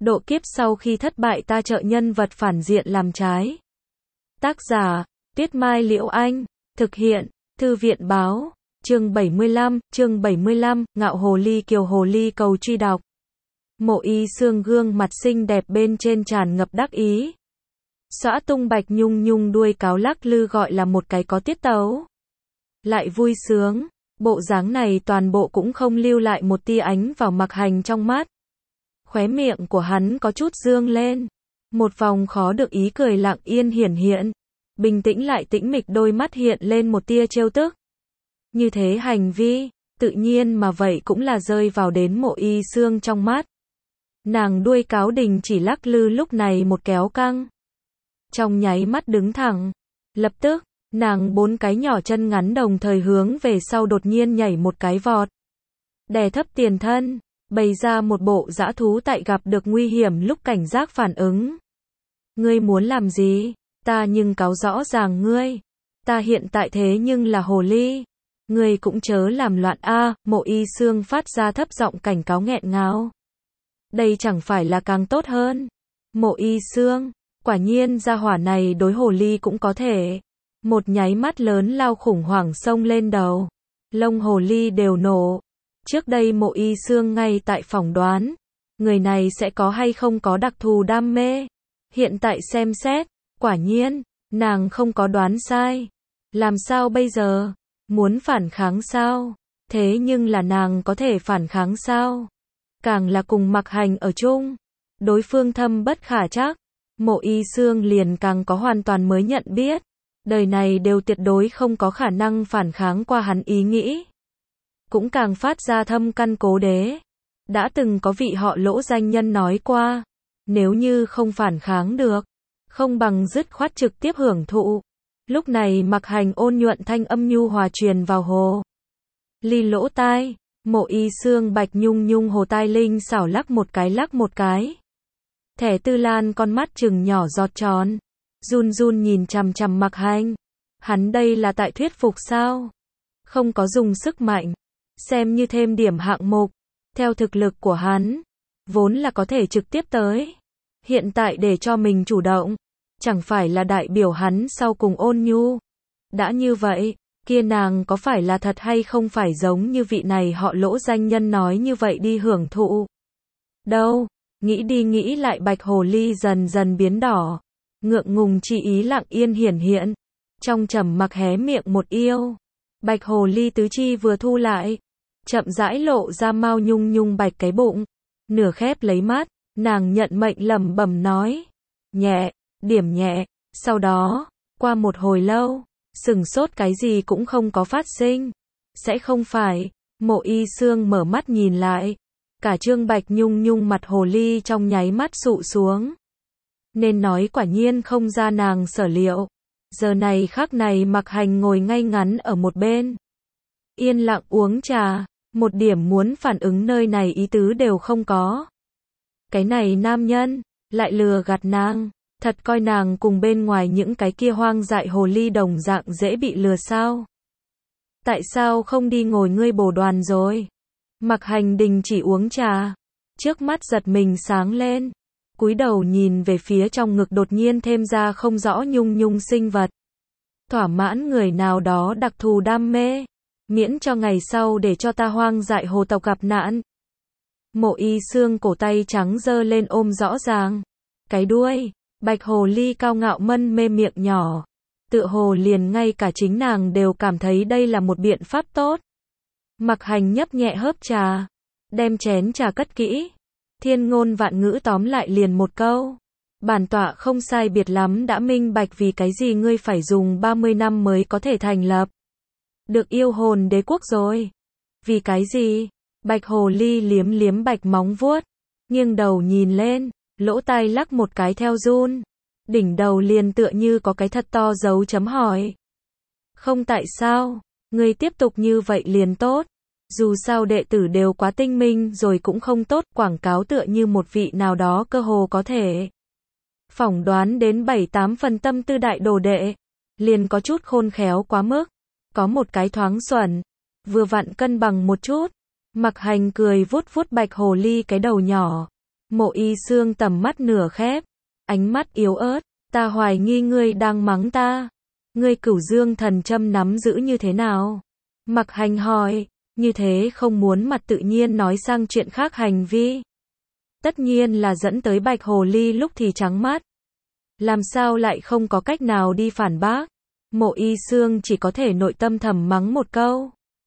Độ kiếp sau khi thất bại ta trợ nhân vật phản diện làm trái. Tác giả, Tuyết Mai Liễu Anh. Thực hiện, Thư viện Báo. Chương 75, Ngạo Hồ Ly Kiều Hồ Ly cầu truy đọc. Mộ Y Xương gương mặt xinh đẹp bên trên tràn ngập đắc ý. Xõa tung bạch nhung nhung đuôi cáo lắc lư gọi là một cái có tiết tấu. Lại vui sướng, bộ dáng này toàn bộ cũng không lưu lại một tia ánh vào Mặc Hành trong mắt. Khóe miệng của hắn có chút dương lên. Một vòng khó được ý cười lặng yên hiển hiện. Bình tĩnh lại tĩnh mịch đôi mắt hiện lên một tia trêu tức. Như thế hành vi, tự nhiên mà vậy cũng là rơi vào đến Mộ Y Xương trong mắt. Nàng đuôi cáo đình chỉ lắc lư lúc này một kéo căng. Trong nháy mắt đứng thẳng. Lập tức, nàng bốn cái nhỏ chân ngắn đồng thời hướng về sau đột nhiên nhảy một cái vọt. Đè thấp tiền thân, bày ra một bộ dã thú tại gặp được nguy hiểm lúc cảnh giác phản ứng. Ngươi muốn làm gì? Ta nhưng cáo rõ ràng ngươi. Ta hiện tại thế nhưng là hồ ly. Ngươi cũng chớ làm loạn a. Mộ Y Xương phát ra thấp giọng cảnh cáo nghẹn ngào. Đây chẳng phải là càng tốt hơn. Mộ Y Xương, quả nhiên gia hỏa này đối hồ ly cũng có thể. Một nháy mắt lớn lao khủng hoảng xông lên đầu. Lông hồ ly đều nổ. Trước đây Mộ Y Xương ngay tại phỏng đoán, người này sẽ có hay không có đặc thù đam mê. Hiện tại xem xét, quả nhiên, nàng không có đoán sai. Làm sao bây giờ? Muốn phản kháng sao? Thế nhưng là nàng có thể phản kháng sao? Càng là cùng Mặc Hành ở chung, đối phương thâm bất khả trắc. Mộ Y Xương liền càng có hoàn toàn mới nhận biết. Đời này đều tuyệt đối không có khả năng phản kháng qua hắn ý nghĩ. Cũng càng phát ra thâm căn cố đế. Đã từng có vị họ Lỗ danh nhân nói qua, nếu như không phản kháng được, không bằng dứt khoát trực tiếp hưởng thụ. Lúc này Mặc Hành ôn nhuận thanh âm nhu hòa truyền vào hồ ly lỗ tai. Mộ Y Xương bạch nhung nhung hồ tai linh xảo lắc một cái. Thẻ Tư Lan con mắt trừng nhỏ giọt tròn, run run nhìn chằm chằm Mặc Hành. Hắn đây là tại thuyết phục sao? Không có dùng sức mạnh, xem như thêm điểm hạng mục. Theo thực lực của hắn, vốn là có thể trực tiếp tới. Hiện tại để cho mình chủ động, chẳng phải là đại biểu hắn sau cùng ôn nhu. Đã như vậy, kia nàng có phải là thật hay không phải giống như vị này họ Lỗ danh nhân nói như vậy đi hưởng thụ? Đâu, nghĩ đi nghĩ lại bạch hồ ly dần dần biến đỏ. Ngượng ngùng chi ý lặng yên hiển hiện. Trong trầm mặc hé miệng một yêu. Bạch hồ ly tứ chi vừa thu lại, chậm rãi lộ ra mau nhung nhung bạch cái bụng. Nửa khép lấy mắt, nàng nhận mệnh lẩm bẩm nói. Nhẹ, điểm nhẹ. Sau đó, qua một hồi lâu, sừng sốt cái gì cũng không có phát sinh. Sẽ không phải. Mộ Y Xương mở mắt nhìn lại. Cả trương bạch nhung nhung mặt hồ ly trong nháy mắt sụ xuống. Nên nói quả nhiên không ra nàng sở liệu. Giờ này khắc này Mặc Hành ngồi ngay ngắn ở một bên. Yên lặng uống trà. Một điểm muốn phản ứng nơi này ý tứ đều không có. Cái này nam nhân, lại lừa gạt nàng. Thật coi nàng cùng bên ngoài những cái kia hoang dại hồ ly đồng dạng dễ bị lừa sao? Tại sao không đi ngồi ngươi bồ đoàn rồi? Mặc Hành đình chỉ uống trà. Trước mắt giật mình sáng lên. Cúi đầu nhìn về phía trong ngực đột nhiên thêm ra không rõ nhung nhung sinh vật. Thỏa mãn người nào đó đặc thù đam mê. Miễn cho ngày sau để cho ta hoang dại hồ tộc gặp nạn. Mộ Y Xương cổ tay trắng giơ lên ôm rõ ràng. Cái đuôi, bạch hồ ly cao ngạo mân mê miệng nhỏ. Tựa hồ liền ngay cả chính nàng đều cảm thấy đây là một biện pháp tốt. Mặc Hành nhấp nhẹ hớp trà. Đem chén trà cất kỹ. Thiên ngôn vạn ngữ tóm lại liền một câu. Bản tọa không sai biệt lắm đã minh bạch vì cái gì ngươi phải dùng 30 năm mới có thể thành lập được yêu hồn đế quốc rồi. Vì cái gì? Bạch hồ ly liếm liếm bạch móng vuốt. Nghiêng đầu nhìn lên, lỗ tai lắc một cái theo run. Đỉnh đầu liền tựa như có cái thật to dấu chấm hỏi. Không tại sao, ngươi tiếp tục như vậy liền tốt. Dù sao đệ tử đều quá tinh minh rồi cũng không tốt. Quảng cáo tựa như một vị nào đó cơ hồ có thể phỏng đoán đến 7-8 phần tâm tư đại đồ đệ. Liền có chút khôn khéo quá mức. Có một cái thoáng xuẩn. Vừa vặn cân bằng một chút. Mặc Hành cười vuốt vuốt bạch hồ ly cái đầu nhỏ. Mộ Y Xương tầm mắt nửa khép, ánh mắt yếu ớt, ta hoài nghi ngươi đang mắng ta. Ngươi Cửu Dương thần châm nắm giữ như thế nào? Mặc Hành hỏi, như thế không muốn mặt tự nhiên nói sang chuyện khác hành vi. Tất nhiên là dẫn tới Bạch Hồ Ly lúc thì trắng mắt. Làm sao lại không có cách nào đi phản bác? Mộ Y Xương chỉ có thể nội tâm thầm mắng một câu.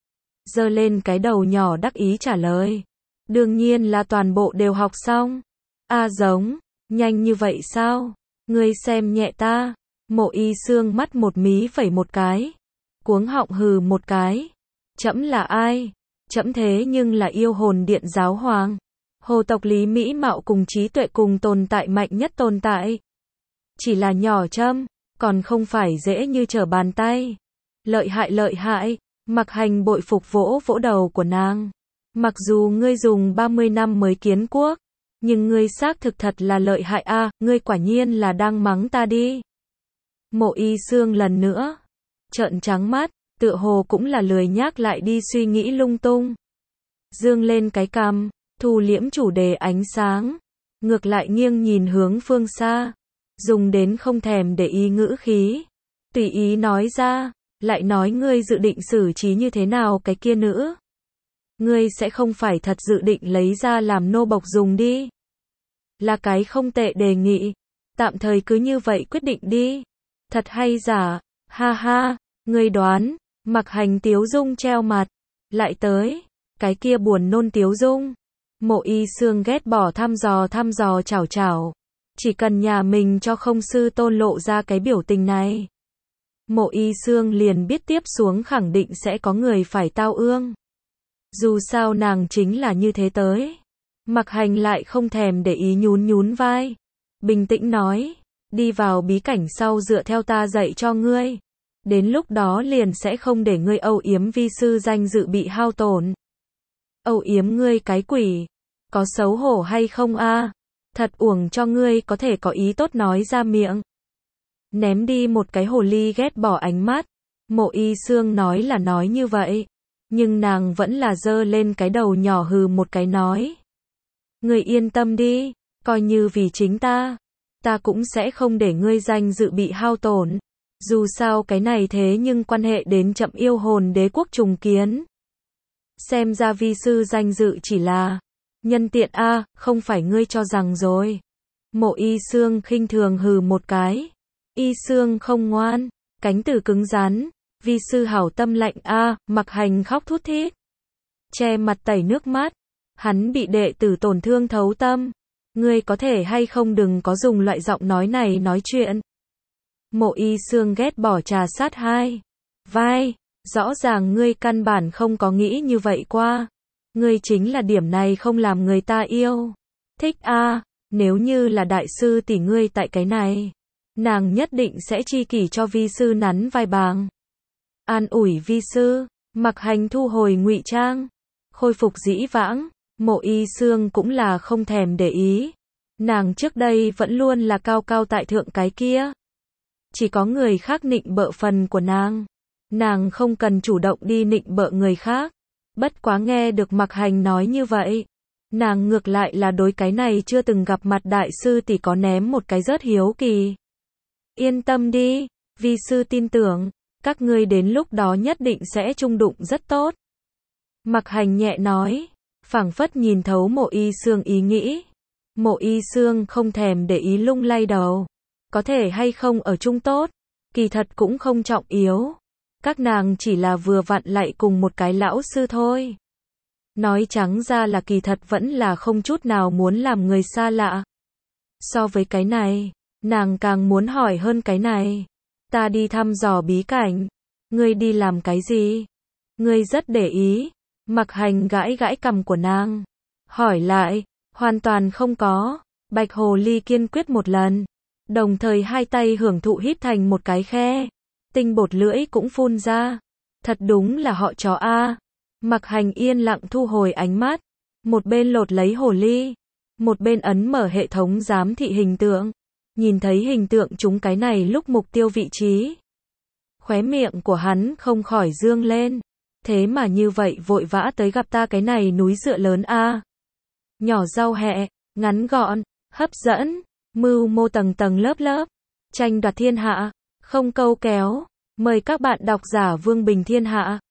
Giơ lên cái đầu nhỏ đắc ý trả lời. Đương nhiên là toàn bộ đều học xong. Giống, nhanh như vậy sao? Ngươi xem nhẹ ta. Mộ Y Xương mắt một mí phẩy một cái. Cuống họng hừ một cái. Trẫm là ai? Trẫm thế nhưng là yêu hồn điện giáo hoàng. Hồ tộc Lý Mỹ Mạo cùng trí tuệ cùng tồn tại mạnh nhất tồn tại. Chỉ là nhỏ châm, còn không phải dễ như trở bàn tay. Lợi hại. Mặc Hành bội phục vỗ vỗ đầu của nàng. Mặc dù ngươi dùng 30 năm mới kiến quốc, nhưng ngươi xác thực thật là lợi hại ngươi quả nhiên là đang mắng ta đi. Mộ Y Xương lần nữa trợn trắng mắt, tựa hồ cũng là lười nhác lại đi suy nghĩ lung tung. Dương lên cái cằm, thu liễm chủ đề ánh sáng, ngược lại nghiêng nhìn hướng phương xa, dùng đến không thèm để ý ngữ khí, tùy ý nói ra, lại nói ngươi dự định xử trí như thế nào cái kia nữ. Ngươi sẽ không phải thật dự định lấy ra làm nô bộc dùng đi. Là cái không tệ đề nghị, tạm thời cứ như vậy quyết định đi. Thật hay giả, ha ha, ngươi đoán. Mặc Hành tiếu dung treo mặt, lại tới, cái kia buồn nôn tiếu dung. Mộ Y Xương ghét bỏ thăm dò chảo. Chỉ cần nhà mình cho không sư tôn lộ ra cái biểu tình này. Mộ Y Xương liền biết tiếp xuống khẳng định sẽ có người phải tao ương. Dù sao nàng chính là như thế tới. Mặc Hành lại không thèm để ý nhún vai. Bình tĩnh nói, đi vào bí cảnh sau dựa theo ta dạy cho ngươi. Đến lúc đó liền sẽ không để ngươi âu yếm vi sư danh dự bị hao tổn. Âu yếm ngươi cái quỷ, có xấu hổ hay không Thật uổng cho ngươi có thể có ý tốt nói ra miệng. Ném đi một cái hồ ly ghét bỏ ánh mắt. Mộ Y Xương nói là nói như vậy, nhưng nàng vẫn là giơ lên cái đầu nhỏ hừ một cái nói. Ngươi yên tâm đi, coi như vì chính ta cũng sẽ không để ngươi danh dự bị hao tổn. Dù sao cái này thế nhưng quan hệ đến chậm yêu hồn đế quốc trùng kiến. Xem ra vi sư danh dự chỉ là nhân tiện không phải ngươi cho rằng rồi. Mộ Y Xương khinh thường hừ một cái. Y Xương không ngoan, cánh từ cứng rắn, vi sư hảo tâm lạnh Mặc Hành khóc thút thít. Che mặt tẩy nước mắt, hắn bị đệ tử tổn thương thấu tâm. Ngươi có thể hay không đừng có dùng loại giọng nói này nói chuyện. Mộ Y Xương ghét bỏ trà sát hai vai, rõ ràng ngươi căn bản không có nghĩ như vậy qua. Ngươi chính là điểm này không làm người ta yêu. Thích nếu như là đại sư tỷ ngươi tại cái này, nàng nhất định sẽ chi kỷ cho vi sư nắn vai bàng. An ủi vi sư, Mặc Hành thu hồi ngụy trang, khôi phục dĩ vãng. Mộ Y Xương cũng là không thèm để ý. Nàng trước đây vẫn luôn là cao cao tại thượng cái kia. Chỉ có người khác nịnh bợ phần của nàng. Nàng không cần chủ động đi nịnh bợ người khác. Bất quá nghe được Mặc Hành nói như vậy, nàng ngược lại là đối cái này chưa từng gặp mặt đại sư tỷ có ném một cái rất hiếu kỳ. Yên tâm đi, vi sư tin tưởng, các ngươi đến lúc đó nhất định sẽ chung đụng rất tốt. Mặc Hành nhẹ nói, phảng phất nhìn thấu Mộ Y Xương ý nghĩ. Mộ Y Xương không thèm để ý lung lay đầu. Có thể hay không ở chung tốt, kỳ thật cũng không trọng yếu. Các nàng chỉ là vừa vặn lại cùng một cái lão sư thôi. Nói trắng ra là kỳ thật vẫn là không chút nào muốn làm người xa lạ. So với cái này, nàng càng muốn hỏi hơn cái này. Ta đi thăm dò bí cảnh, ngươi đi làm cái gì? Ngươi rất để ý. Mặc Hành gãi gãi cằm của nàng, hỏi lại, hoàn toàn không có. Bạch Hồ Ly kiên quyết một lần, đồng thời hai tay hưởng thụ hít thành một cái khe, tinh bột lưỡi cũng phun ra. Thật đúng là họ chó Mặc Hành yên lặng thu hồi ánh mắt, một bên lột lấy hồ ly, một bên ấn mở hệ thống giám thị hình tượng, nhìn thấy hình tượng chúng cái này lúc mục tiêu vị trí. Khóe miệng của hắn không khỏi dương lên. Thế mà như vậy vội vã tới gặp ta cái này núi dựa lớn Nhỏ rau hẹ, ngắn gọn, hấp dẫn, mưu mô tầng tầng lớp lớp, tranh đoạt thiên hạ, không câu kéo. Mời các bạn độc giả Vương Bình Thiên Hạ